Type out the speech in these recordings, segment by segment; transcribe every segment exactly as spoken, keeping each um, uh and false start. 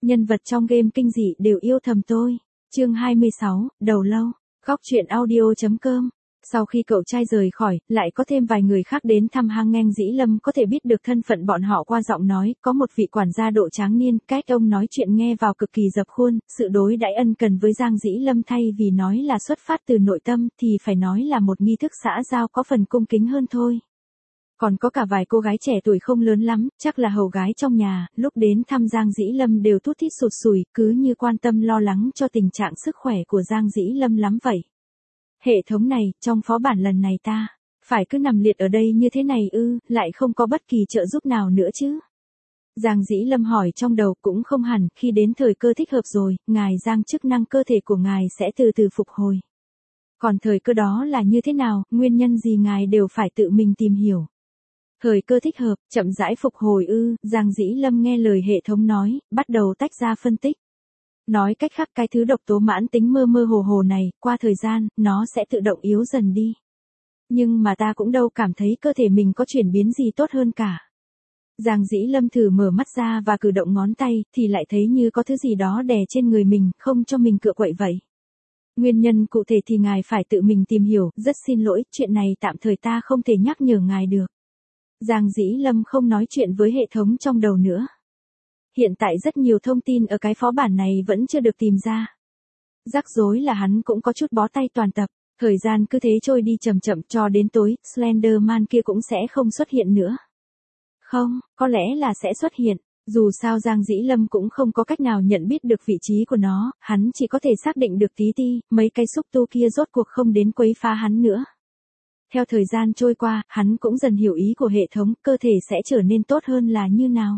Nhân vật trong game kinh dị đều yêu thầm tôi. Chương hai mươi sáu, đầu lâu. Góc truyện audio chấm com. Sau khi cậu trai rời khỏi, lại có thêm vài người khác đến thăm hang Nghênh Dĩ Lâm có thể biết được thân phận bọn họ qua giọng nói, có một vị quản gia độ tráng niên, cách ông nói chuyện nghe vào cực kỳ dập khuôn, sự đối đãi ân cần với Giang Dĩ Lâm thay vì nói là xuất phát từ nội tâm thì phải nói là một nghi thức xã giao có phần cung kính hơn thôi. Còn có cả vài cô gái trẻ tuổi không lớn lắm, chắc là hầu gái trong nhà, lúc đến thăm Giang Dĩ Lâm đều thút thít sụt sùi, cứ như quan tâm lo lắng cho tình trạng sức khỏe của Giang Dĩ Lâm lắm vậy. Hệ thống này, trong phó bản lần này ta, phải cứ nằm liệt ở đây như thế này ư, lại không có bất kỳ trợ giúp nào nữa chứ? Giang Dĩ Lâm hỏi trong đầu, cũng không hẳn, khi đến thời cơ thích hợp rồi, ngài Giang chức năng cơ thể của ngài sẽ từ từ phục hồi. Còn thời cơ đó là như thế nào, nguyên nhân gì ngài đều phải tự mình tìm hiểu. Thời cơ thích hợp, chậm rãi phục hồi ư, Giang Dĩ Lâm nghe lời hệ thống nói, bắt đầu tách ra phân tích. Nói cách khác, cái thứ độc tố mãn tính mơ mơ hồ hồ này, qua thời gian, nó sẽ tự động yếu dần đi. Nhưng mà ta cũng đâu cảm thấy cơ thể mình có chuyển biến gì tốt hơn cả. Giang Dĩ Lâm thử mở mắt ra và cử động ngón tay, thì lại thấy như có thứ gì đó đè trên người mình, không cho mình cựa quậy vậy. Nguyên nhân cụ thể thì ngài phải tự mình tìm hiểu, rất xin lỗi, chuyện này tạm thời ta không thể nhắc nhở ngài được. Giang Dĩ Lâm không nói chuyện với hệ thống trong đầu nữa. Hiện tại rất nhiều thông tin ở cái phó bản này vẫn chưa được tìm ra. Rắc rối là hắn cũng có chút bó tay toàn tập, thời gian cứ thế trôi đi chậm chậm cho đến tối, Slenderman kia cũng sẽ không xuất hiện nữa. Không, có lẽ là sẽ xuất hiện, dù sao Giang Dĩ Lâm cũng không có cách nào nhận biết được vị trí của nó, hắn chỉ có thể xác định được tí ti, mấy cái xúc tu kia rốt cuộc không đến quấy phá hắn nữa. Theo thời gian trôi qua, hắn cũng dần hiểu ý của hệ thống, cơ thể sẽ trở nên tốt hơn là như nào.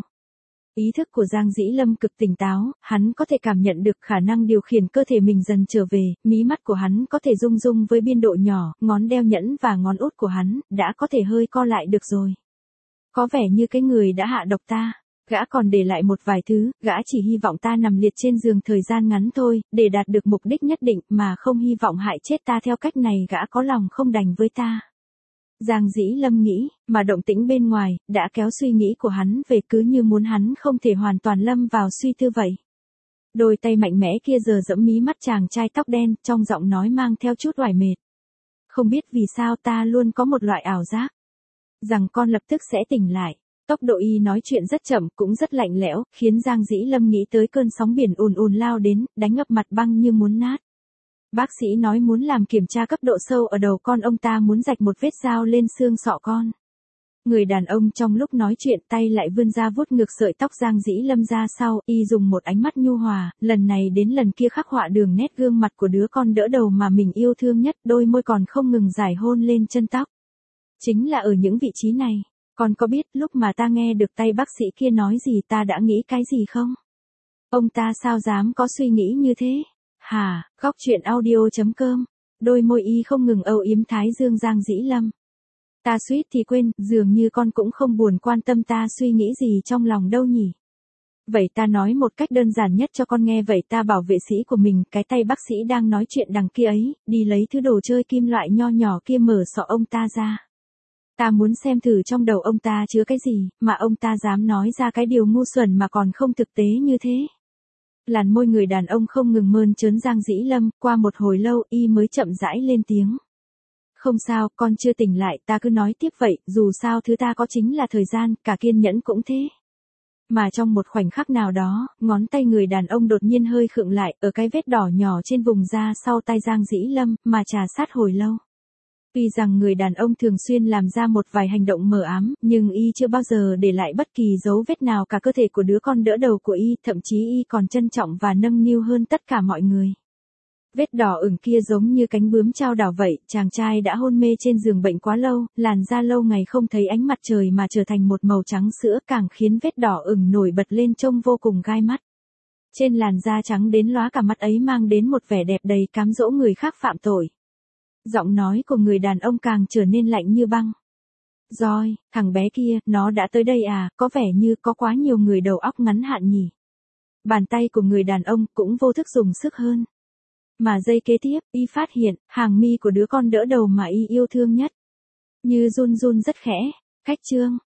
Ý thức của Giang Dĩ Lâm cực tỉnh táo, hắn có thể cảm nhận được khả năng điều khiển cơ thể mình dần trở về, mí mắt của hắn có thể rung rung với biên độ nhỏ, ngón đeo nhẫn và ngón út của hắn, đã có thể hơi co lại được rồi. Có vẻ như cái người đã hạ độc ta, gã còn để lại một vài thứ, gã chỉ hy vọng ta nằm liệt trên giường thời gian ngắn thôi, để đạt được mục đích nhất định mà không hy vọng hại chết ta theo cách này, gã có lòng không đành với ta. Giang Dĩ Lâm nghĩ, mà động tĩnh bên ngoài, đã kéo suy nghĩ của hắn về, cứ như muốn hắn không thể hoàn toàn lâm vào suy tư vậy. Đôi tay mạnh mẽ kia giờ giẫm mí mắt chàng trai tóc đen, trong giọng nói mang theo chút oải mệt. Không biết vì sao ta luôn có một loại ảo giác, rằng con lập tức sẽ tỉnh lại. Tốc độ y nói chuyện rất chậm, cũng rất lạnh lẽo, khiến Giang Dĩ Lâm nghĩ tới cơn sóng biển ùn ùn lao đến, đánh ngập mặt băng như muốn nát. Bác sĩ nói muốn làm kiểm tra cấp độ sâu ở đầu con, ông ta muốn rạch một vết dao lên xương sọ con. Người đàn ông trong lúc nói chuyện tay lại vươn ra vuốt ngược sợi tóc Giang Dĩ Lâm ra sau, y dùng một ánh mắt nhu hòa, lần này đến lần kia khắc họa đường nét gương mặt của đứa con đỡ đầu mà mình yêu thương nhất, đôi môi còn không ngừng rải hôn lên chân tóc. Chính là ở những vị trí này, con có biết lúc mà ta nghe được tay bác sĩ kia nói gì ta đã nghĩ cái gì không? Ông ta sao dám có suy nghĩ như thế? Hà, góc truyện audio chấm com. Đôi môi y không ngừng âu yếm thái dương Giang Dĩ Lâm. Ta suýt thì quên, dường như con cũng không buồn quan tâm ta suy nghĩ gì trong lòng đâu nhỉ. Vậy ta nói một cách đơn giản nhất cho con nghe vậy, ta bảo vệ sĩ của mình, cái tay bác sĩ đang nói chuyện đằng kia ấy, đi lấy thứ đồ chơi kim loại nho nhỏ kia mở sọ ông ta ra. Ta muốn xem thử trong đầu ông ta chứa cái gì, mà ông ta dám nói ra cái điều ngu xuẩn mà còn không thực tế như thế. Làn môi người đàn ông không ngừng mơn trớn Giang Dĩ Lâm, qua một hồi lâu y mới chậm rãi lên tiếng. Không sao, con chưa tỉnh lại, ta cứ nói tiếp vậy, dù sao thứ ta có chính là thời gian, cả kiên nhẫn cũng thế. Mà trong một khoảnh khắc nào đó, ngón tay người đàn ông đột nhiên hơi khựng lại, ở cái vết đỏ nhỏ trên vùng da sau tay Giang Dĩ Lâm, mà trà sát hồi lâu. Tuy rằng người đàn ông thường xuyên làm ra một vài hành động mờ ám, nhưng y chưa bao giờ để lại bất kỳ dấu vết nào cả cơ thể của đứa con đỡ đầu của y, thậm chí y còn trân trọng và nâng niu hơn tất cả mọi người. Vết đỏ ửng kia giống như cánh bướm trao đảo vậy, chàng trai đã hôn mê trên giường bệnh quá lâu, làn da lâu ngày không thấy ánh mặt trời mà trở thành một màu trắng sữa, càng khiến vết đỏ ửng nổi bật lên trông vô cùng gai mắt. Trên làn da trắng đến lóa cả mắt ấy mang đến một vẻ đẹp đầy cám dỗ người khác phạm tội. Giọng nói của người đàn ông càng trở nên lạnh như băng. Rồi, thằng bé kia, nó đã tới đây à, có vẻ như có quá nhiều người đầu óc ngắn hạn nhỉ. Bàn tay của người đàn ông cũng vô thức dùng sức hơn. Mà giây kế tiếp, y phát hiện, hàng mi của đứa con đỡ đầu mà y yêu thương nhất. Như run run rất khẽ. Khách chương.